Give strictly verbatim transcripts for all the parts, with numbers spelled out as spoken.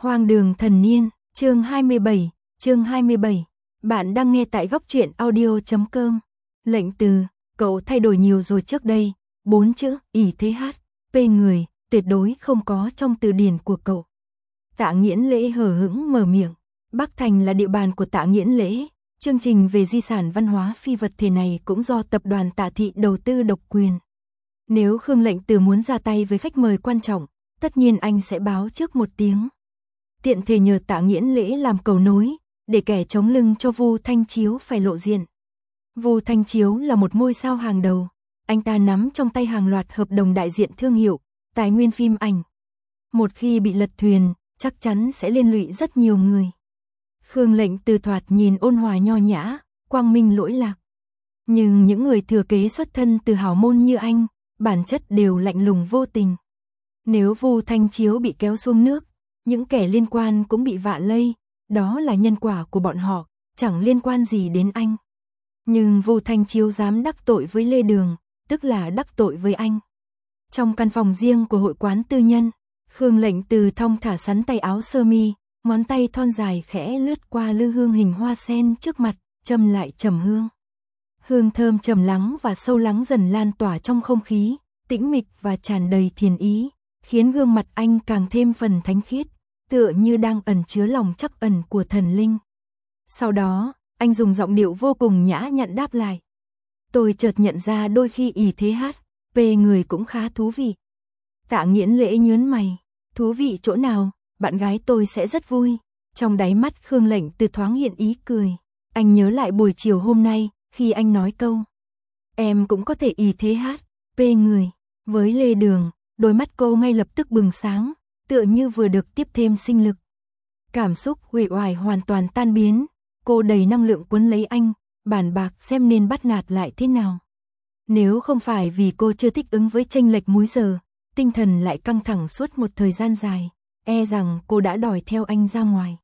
Hoang đường thần niên, chương hai mươi bảy, chương hai mươi bảy. Bạn đang nghe tại góc truyện audio chấm com. Lệnh từ, cậu thay đổi nhiều rồi trước đây, bốn chữ, ỷ thế hát, p người, tuyệt đối không có trong từ điển của cậu. Tạ Nghiễn Lễ hờ hững mở miệng, Bắc Thành là địa bàn của Tạ Nghiễn Lễ, chương trình về di sản văn hóa phi vật thể này cũng do tập đoàn Tạ Thị đầu tư độc quyền. Nếu Khương Lệnh Từ muốn ra tay với khách mời quan trọng, tất nhiên anh sẽ báo trước một tiếng. Tiện thể nhờ Tạ Nghiễn Lễ làm cầu nối, để kẻ chống lưng cho Vu Thanh Chiếu phải lộ diện. Vu Thanh Chiếu là một ngôi sao hàng đầu, anh ta nắm trong tay hàng loạt hợp đồng đại diện thương hiệu, tài nguyên phim ảnh. Một khi bị lật thuyền, chắc chắn sẽ liên lụy rất nhiều người. Khương Lệnh Từ thoạt nhìn ôn hòa nho nhã, quang minh lỗi lạc. Nhưng những người thừa kế xuất thân từ hào môn như anh, bản chất đều lạnh lùng vô tình. Nếu Vu Thanh Chiếu bị kéo xuống nước, những kẻ liên quan cũng bị vạ lây, đó là nhân quả của bọn họ, chẳng liên quan gì đến anh. Nhưng Vu Thanh Chiếu dám đắc tội với Lê Đường, tức là đắc tội với anh. Trong căn phòng riêng của hội quán tư nhân, Khương Lệnh Từ thong thả sắn tay áo sơ mi, ngón tay thon dài khẽ lướt qua lư hương hình hoa sen trước mặt, châm lại trầm hương. Hương thơm trầm lắng và sâu lắng dần lan tỏa trong không khí, tĩnh mịch và tràn đầy thiền ý, khiến gương mặt anh càng thêm phần thánh khiết, tựa như đang ẩn chứa lòng trắc ẩn của thần linh. Sau đó, anh dùng giọng điệu vô cùng nhã nhặn đáp lại. Tôi chợt nhận ra đôi khi ỷ thế hát, p người cũng khá thú vị. Tạ Nghiễn Lễ nhớn mày, thú vị chỗ nào, bạn gái tôi sẽ rất vui. Trong đáy mắt Khương Lệnh Từ thoáng hiện ý cười. Anh nhớ lại buổi chiều hôm nay, khi anh nói câu em cũng có thể ỷ thế hát, p người. Với Lê Đường, đôi mắt cô ngay lập tức bừng sáng, tựa như vừa được tiếp thêm sinh lực. Cảm xúc uể oải hoàn toàn tan biến, cô đầy năng lượng quấn lấy anh, bàn bạc xem nên bắt nạt lại thế nào. Nếu không phải vì cô chưa thích ứng với chênh lệch múi giờ, tinh thần lại căng thẳng suốt một thời gian dài, e rằng cô đã đòi theo anh ra ngoài.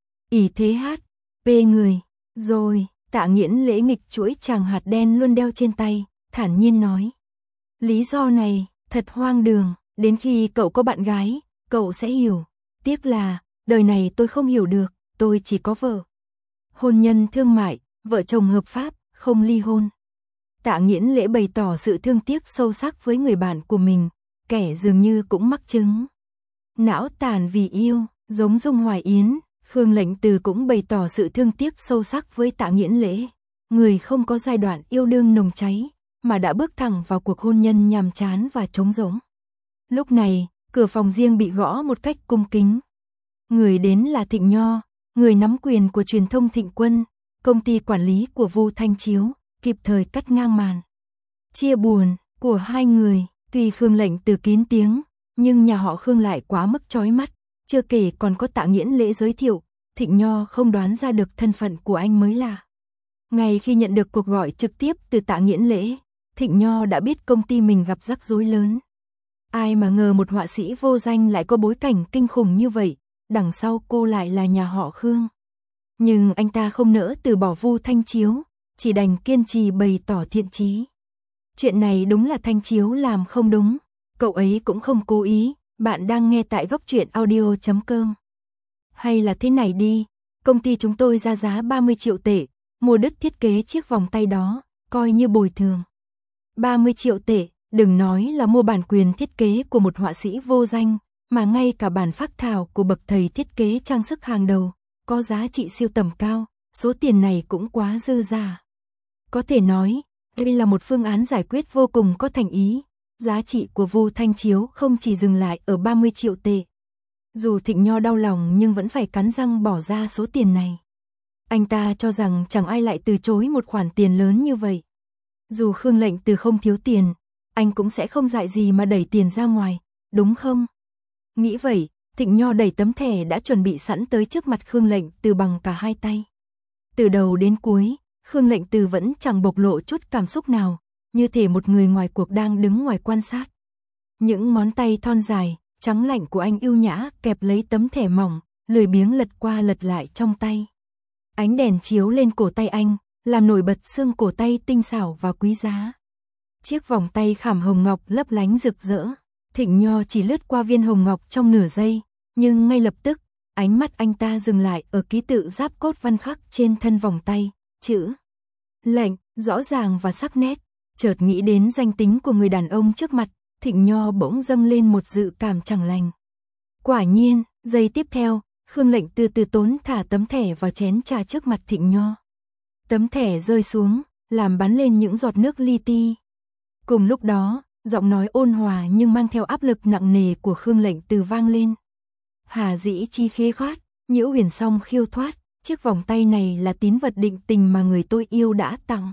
ỷ thế hát, p người, rồi, Tạ Nghiễn Lễ nghịch chuỗi chàng hạt đen luôn đeo trên tay, thản nhiên nói. Lý do này, thật hoang đường, đến khi cậu có bạn gái, cậu sẽ hiểu. Tiếc là, đời này tôi không hiểu được, tôi chỉ có vợ. Hôn nhân thương mại, vợ chồng hợp pháp, không ly hôn. Tạ Nghiễn Lễ bày tỏ sự thương tiếc sâu sắc với người bạn của mình, kẻ dường như cũng mắc chứng não tàn vì yêu, giống Dung Hoài Yến. Khương Lệnh Từ cũng bày tỏ sự thương tiếc sâu sắc với Tạ Nghiễn Lễ, người không có giai đoạn yêu đương nồng cháy, mà đã bước thẳng vào cuộc hôn nhân nhàm chán và trống rỗng. Lúc này, cửa phòng riêng bị gõ một cách cung kính. Người đến là Thịnh Nho, người nắm quyền của truyền thông Thịnh Quân, công ty quản lý của Vu Thanh Chiếu, kịp thời cắt ngang màn chia buồn của hai người. Tuy Khương Lệnh Từ kín tiếng, nhưng nhà họ Khương lại quá mức chói mắt, chưa kể còn có Tạ Nghiễn Lễ giới thiệu, Thịnh Nho không đoán ra được thân phận của anh mới lạ. Ngay khi nhận được cuộc gọi trực tiếp từ Tạ Nghiễn Lễ, Thịnh Nho đã biết công ty mình gặp rắc rối lớn. Ai mà ngờ một họa sĩ vô danh lại có bối cảnh kinh khủng như vậy, đằng sau cô lại là nhà họ Khương. Nhưng anh ta không nỡ từ bỏ Vu Thanh Chiếu, chỉ đành kiên trì bày tỏ thiện chí. Chuyện này đúng là Thanh Chiếu làm không đúng, cậu ấy cũng không cố ý. Bạn đang nghe tại góc truyện audio chấm com. Hay là thế này đi, công ty chúng tôi ra giá ba mươi triệu tệ, mua đứt thiết kế chiếc vòng tay đó, coi như bồi thường. ba mươi triệu tệ, đừng nói là mua bản quyền thiết kế của một họa sĩ vô danh, mà ngay cả bản phác thảo của bậc thầy thiết kế trang sức hàng đầu, có giá trị siêu tầm cao, số tiền này cũng quá dư dả. Có thể nói, đây là một phương án giải quyết vô cùng có thành ý. Giá trị của Vu Thanh Chiếu không chỉ dừng lại ở ba mươi triệu tệ. Dù Thịnh Nho đau lòng nhưng vẫn phải cắn răng bỏ ra số tiền này. Anh ta cho rằng chẳng ai lại từ chối một khoản tiền lớn như vậy. Dù Khương Lệnh Từ không thiếu tiền, anh cũng sẽ không dại gì mà đẩy tiền ra ngoài, đúng không? Nghĩ vậy, Thịnh Nho đẩy tấm thẻ đã chuẩn bị sẵn tới trước mặt Khương Lệnh Từ bằng cả hai tay. Từ đầu đến cuối, Khương Lệnh Từ vẫn chẳng bộc lộ chút cảm xúc nào, như thể một người ngoài cuộc đang đứng ngoài quan sát. Những ngón tay thon dài, trắng lạnh của anh yêu nhã kẹp lấy tấm thẻ mỏng, lười biếng lật qua lật lại trong tay. Ánh đèn chiếu lên cổ tay anh, làm nổi bật xương cổ tay tinh xảo và quý giá. Chiếc vòng tay khảm hồng ngọc lấp lánh rực rỡ. Thịnh Nho chỉ lướt qua viên hồng ngọc trong nửa giây, nhưng ngay lập tức, ánh mắt anh ta dừng lại ở ký tự giáp cốt văn khắc trên thân vòng tay, chữ lệnh, rõ ràng và sắc nét. Chợt nghĩ đến danh tính của người đàn ông trước mặt, Thịnh Nho bỗng dâng lên một dự cảm chẳng lành. Quả nhiên, giây tiếp theo, Khương Lệnh từ từ tốn thả tấm thẻ vào chén trà trước mặt Thịnh Nho. Tấm thẻ rơi xuống, làm bắn lên những giọt nước li ti. Cùng lúc đó, giọng nói ôn hòa nhưng mang theo áp lực nặng nề của Khương Lệnh từ vang lên. Hà dĩ chi khế khoát, nhiễu huyền song khiêu thoát, chiếc vòng tay này là tín vật định tình mà người tôi yêu đã tặng.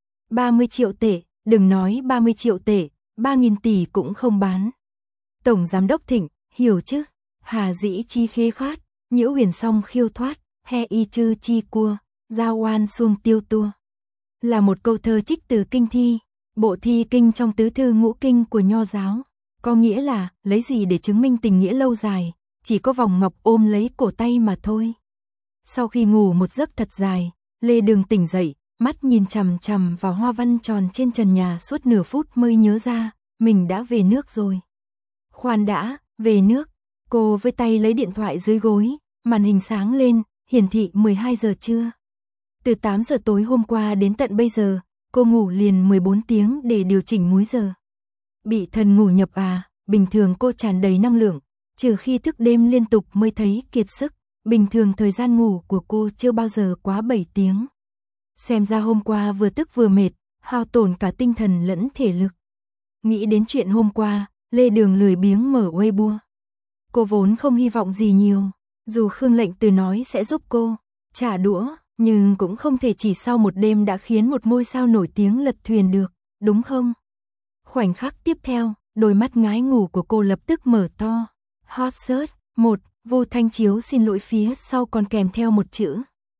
ba mươi triệu tệ, đừng nói ba mươi triệu tệ, ba nghìn tỷ cũng không bán. Tổng Giám đốc Thịnh, hiểu chứ? Hà dĩ chi khế khoát, nhiễu huyền song khiêu thoát, he y chư chi cua, giao oan xuông tiêu tua. Là một câu thơ trích từ kinh thi, bộ thi kinh trong tứ thư ngũ kinh của Nho giáo. Có nghĩa là, lấy gì để chứng minh tình nghĩa lâu dài, chỉ có vòng ngọc ôm lấy cổ tay mà thôi. Sau khi ngủ một giấc thật dài, Lê Đường tỉnh dậy, mắt nhìn chằm chằm vào hoa văn tròn trên trần nhà suốt nửa phút mới nhớ ra, mình đã về nước rồi. Khoan đã, về nước. Cô với tay lấy điện thoại dưới gối, màn hình sáng lên, hiển thị mười hai giờ trưa. Từ tám giờ tối hôm qua đến tận bây giờ, cô ngủ liền mười bốn tiếng để điều chỉnh múi giờ. Bị thần ngủ nhập à, bình thường cô tràn đầy năng lượng, trừ khi thức đêm liên tục mới thấy kiệt sức, bình thường thời gian ngủ của cô chưa bao giờ quá bảy tiếng. Xem ra hôm qua vừa tức vừa mệt, hao tổn cả tinh thần lẫn thể lực. Nghĩ đến chuyện hôm qua, Lê Đường lười biếng mở Weibo. Cô vốn không hy vọng gì nhiều, dù Khương Lệnh Từ nói sẽ giúp cô trả đũa, nhưng cũng không thể chỉ sau một đêm đã khiến một ngôi sao nổi tiếng lật thuyền được, đúng không? Khoảnh khắc tiếp theo, đôi mắt ngái ngủ của cô lập tức mở to. Hot search, một, Vu Thanh Chiếu xin lỗi phía sau còn kèm theo một chữ.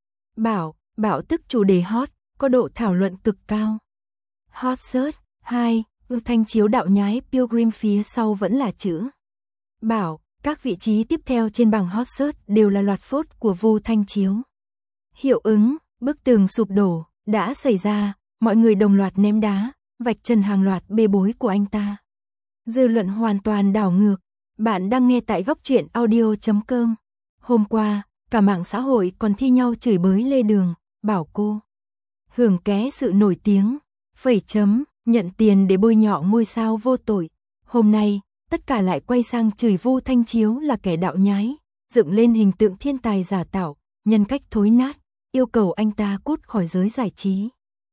Bảo, bảo tức chủ đề hot, có độ thảo luận cực cao. Hot search, hai, Vu Thanh Chiếu đạo nhái Pilgrim phía sau vẫn là chữ. Bảo, các vị trí tiếp theo trên bảng hot search đều là loạt phốt của Vu Thanh Chiếu. Hiệu ứng, bức tường sụp đổ, đã xảy ra, mọi người đồng loạt ném đá, vạch trần hàng loạt bê bối của anh ta. Dư luận hoàn toàn đảo ngược. Bạn đang nghe tại góc truyện audio chấm com. Hôm qua, cả mạng xã hội còn thi nhau chửi bới Lê Đường, bảo cô hưởng ké sự nổi tiếng, phẩy chấm, nhận tiền để bôi nhọ ngôi sao vô tội. Hôm nay, tất cả lại quay sang chửi Vu Thanh Chiếu là kẻ đạo nhái, dựng lên hình tượng thiên tài giả tạo, nhân cách thối nát, yêu cầu anh ta cút khỏi giới giải trí.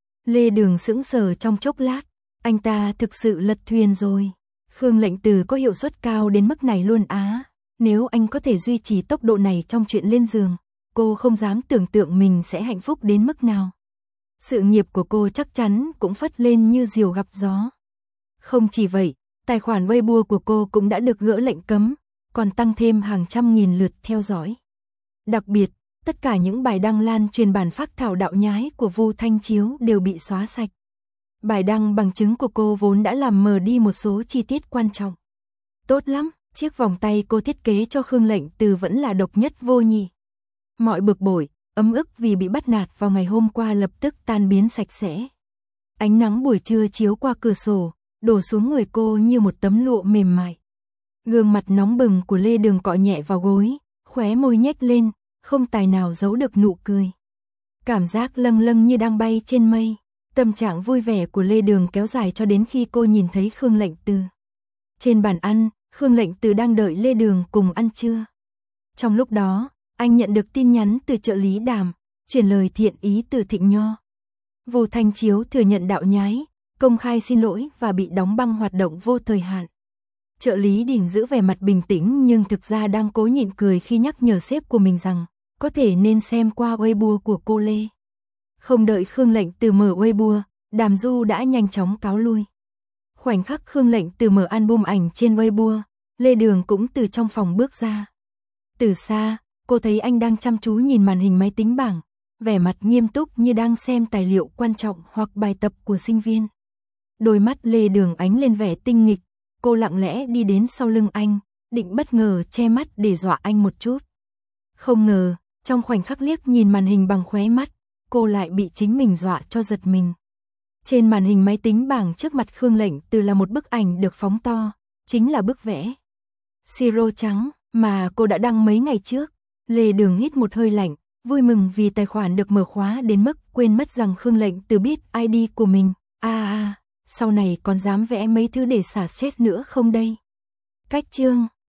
Lê Đường sững sờ trong chốc lát, anh ta thực sự lật thuyền rồi. Khương Lệnh Từ có hiệu suất cao đến mức này luôn á. Nếu anh có thể duy trì tốc độ này trong chuyện lên giường, cô không dám tưởng tượng mình sẽ hạnh phúc đến mức nào. Sự nghiệp của cô chắc chắn cũng phất lên như diều gặp gió. Không chỉ vậy, tài khoản Weibo của cô cũng đã được gỡ lệnh cấm, còn tăng thêm hàng trăm nghìn lượt theo dõi. Đặc biệt, tất cả những bài đăng lan truyền bản phác thảo đạo nhái của Vu Thanh Chiếu đều bị xóa sạch. Bài đăng bằng chứng của cô vốn đã làm mờ đi một số chi tiết quan trọng. Tốt lắm, chiếc vòng tay cô thiết kế cho Khương Lệnh Từ vẫn là độc nhất vô nhị. Mọi bực bội, ấm ức vì bị bắt nạt vào ngày hôm qua lập tức tan biến sạch sẽ. Ánh nắng buổi trưa chiếu qua cửa sổ, đổ xuống người cô như một tấm lụa mềm mại. Gương mặt nóng bừng của Lê Đường cọ nhẹ vào gối, khóe môi nhếch lên, không tài nào giấu được nụ cười. Cảm giác lâng lâng như đang bay trên mây. Tâm trạng vui vẻ của Lê Đường kéo dài cho đến khi cô nhìn thấy Khương Lệnh Từ. Trên bàn ăn, Khương Lệnh Từ đang đợi Lê Đường cùng ăn trưa. Trong lúc đó, anh nhận được tin nhắn từ trợ lý Đàm, truyền lời thiện ý từ Thịnh Nho. Vu Thanh Chiếu thừa nhận đạo nhái, công khai xin lỗi và bị đóng băng hoạt động vô thời hạn. Trợ lý Đình giữ vẻ mặt bình tĩnh nhưng thực ra đang cố nhịn cười khi nhắc nhở sếp của mình rằng có thể nên xem qua Weibo của cô Lê. Không đợi Khương Lệnh Từ mở Weibo, Đàm Du đã nhanh chóng cáo lui. Khoảnh khắc Khương Lệnh Từ mở album ảnh trên Weibo, Lê Đường cũng từ trong phòng bước ra. Từ xa, cô thấy anh đang chăm chú nhìn màn hình máy tính bảng, vẻ mặt nghiêm túc như đang xem tài liệu quan trọng hoặc bài tập của sinh viên. Đôi mắt Lê Đường ánh lên vẻ tinh nghịch, cô lặng lẽ đi đến sau lưng anh, định bất ngờ che mắt để dọa anh một chút. Không ngờ, trong khoảnh khắc liếc nhìn màn hình bằng khóe mắt, cô lại bị chính mình dọa cho giật mình. Trên màn hình máy tính bảng trước mặt Khương Lệnh Từ là một bức ảnh được phóng to, chính là bức vẽ siro trắng mà cô đã đăng mấy ngày trước. Lê Đường hít một hơi lạnh, vui mừng vì tài khoản được mở khóa đến mức quên mất rằng Khương Lệnh Từ biết i đê của mình. À à, sau này còn dám vẽ mấy thứ để xả stress nữa không đây? Cách chương